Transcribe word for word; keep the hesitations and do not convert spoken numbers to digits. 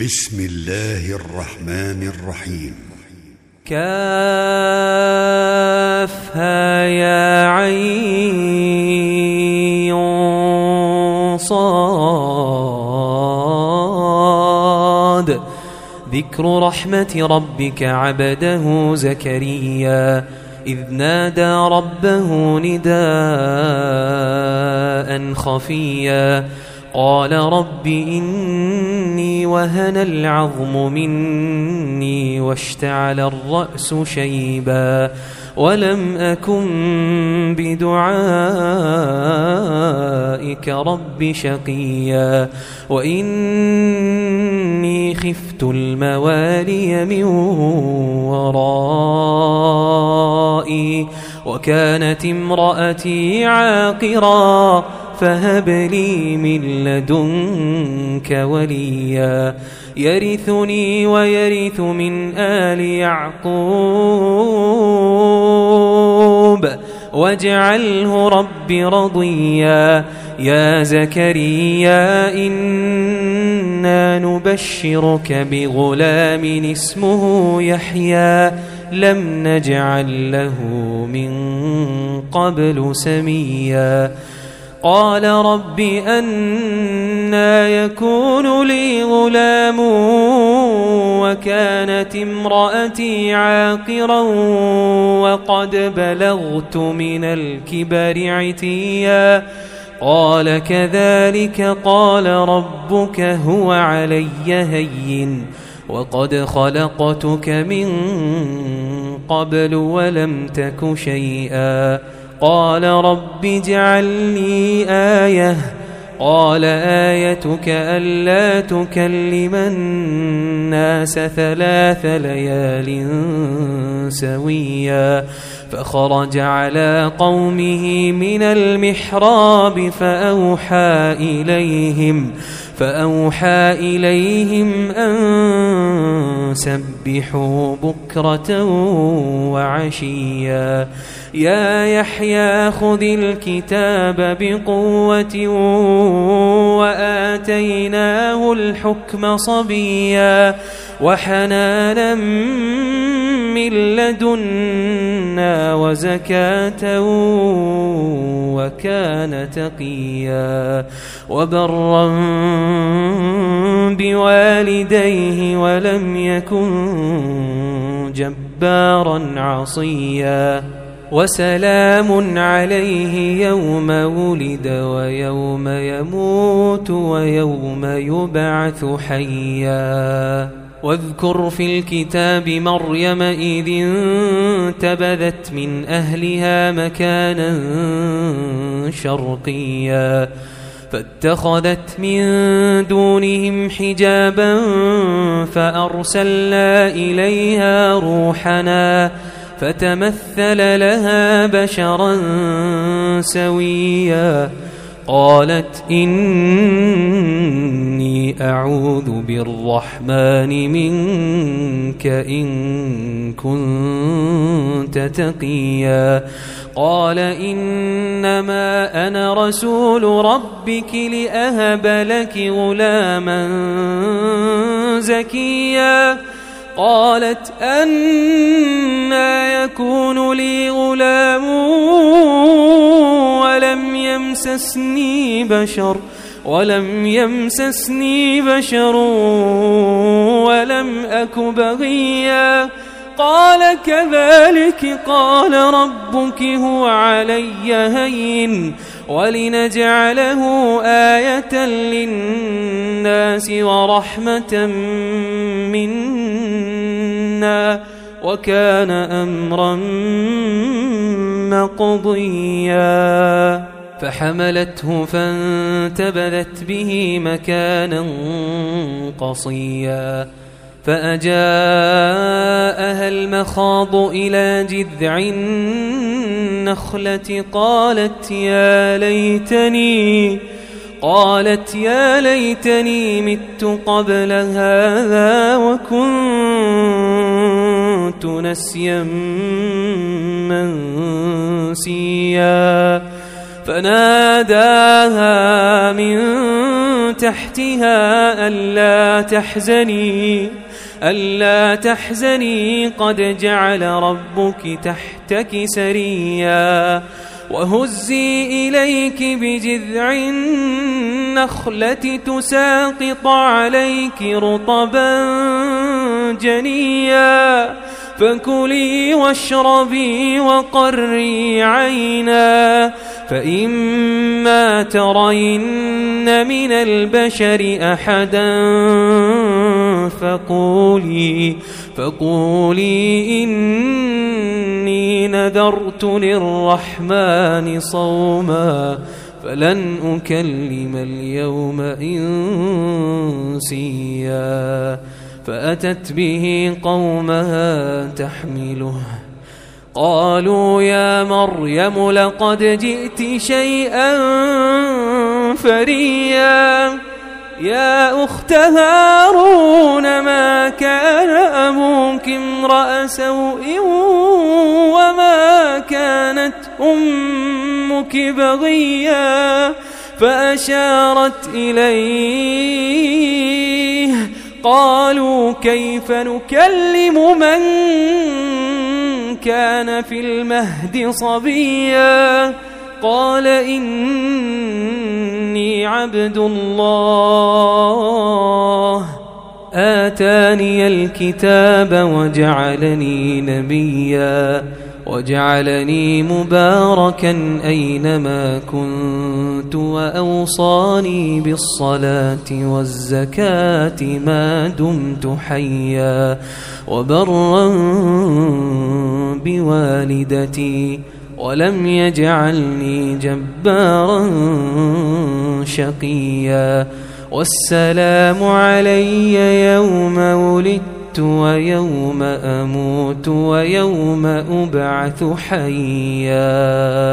بسم الله الرحمن الرحيم. كافها يا عين صاد. ذكر رحمة ربك عبده زكريا إذ نادى ربه نداء خفيا قال رب إني وهن العظم مني واشتعل الرأس شيبا ولم أكن بدعائك رب شقيا وإني خفت الموالي من ورائي وكانت امرأتي عاقرا فهب لي من لدنك وليا يرثني ويرث من آل يعقوب واجعله رب رضيا. يا زكريا إنا نبشرك بغلام اسمه يحيى لم نجعل له من قبل سميا. قال رب أنى يكون لي غلام وكانت امرأتي عاقرا وقد بلغت من الكبر عتيا. قال كذلك قال ربك هو علي هين وقد خلقتك من قبل ولم تك شيئا. قال رب اجعل لي آية. قال آيتك ألا تكلم الناس ثلاث ليال سويا. فخرج على قومه من المحراب فأوحى إليهم فأوحى إليهم أن سبحوا بكرة وعشيا. يا يحيى خذ الكتاب بقوة وآتيناه الحكم صبيا وحنانا من لدنا وزكاة وكان تقيا وبرا بوالديه ولم يكن جبارا عصيا. وسلام عليه يوم ولد ويوم يموت ويوم يبعث حيا. واذكر في الكتاب مريم إذ انتبذت من أهلها مكانا شرقيا فاتخذت من دونهم حجابا فأرسلنا إليها روحنا فتمثل لها بشرا سويا. قالت إني أعوذ بالرحمن منك إن كنت تقيا. قال إنما أنا رسول ربك لأهب لك غلاما زكيا. قالت أنى يكون لي غلام ولم يمسسني بشر ولم يمسسني بشر ولم أك بغيا. قال كذلك قال ربك هو علي هين ولنجعله آية للناس ورحمة منا وكان أمرا مقضيا. فحملته فانتبذت به مكانا قصيا فأجاءها المخاض إلى جذع النخلة قالت يا ليتني قالت يا ليتني مت قبل هذا وكنت نسيا منسيا. فناداها من تحتها ألا تحزني ألا تحزني قد جعل ربك تحتك سريا وهزي إليك بجذع النخلة تساقط عليك رطبا جنيا فكلي واشربي وقري عينا فإما ترين من البشر أحدا فقولي فقولي إني نذرت للرحمن صوما فلن أكلم اليوم إنسيا فأتت به قومها تحمله قالوا يا مريم لقد جئت شيئا فريا يا أخت هارون ما كان أبوك امرأ سوء وما كانت أمك بغيا فأشارت إليه قالوا كيف نكلم من كان في المهد صبيا قال إني عبد الله آتاني الكتاب وجعلني نبيا وجعلني مباركا أينما كنت وأوصاني بالصلاة والزكاة ما دمت حيا وبرا بوالدتي ولم يجعلني جبارا شقيا والسلام علي يوم ولدت ويوم أموت ويوم أبعث حيا.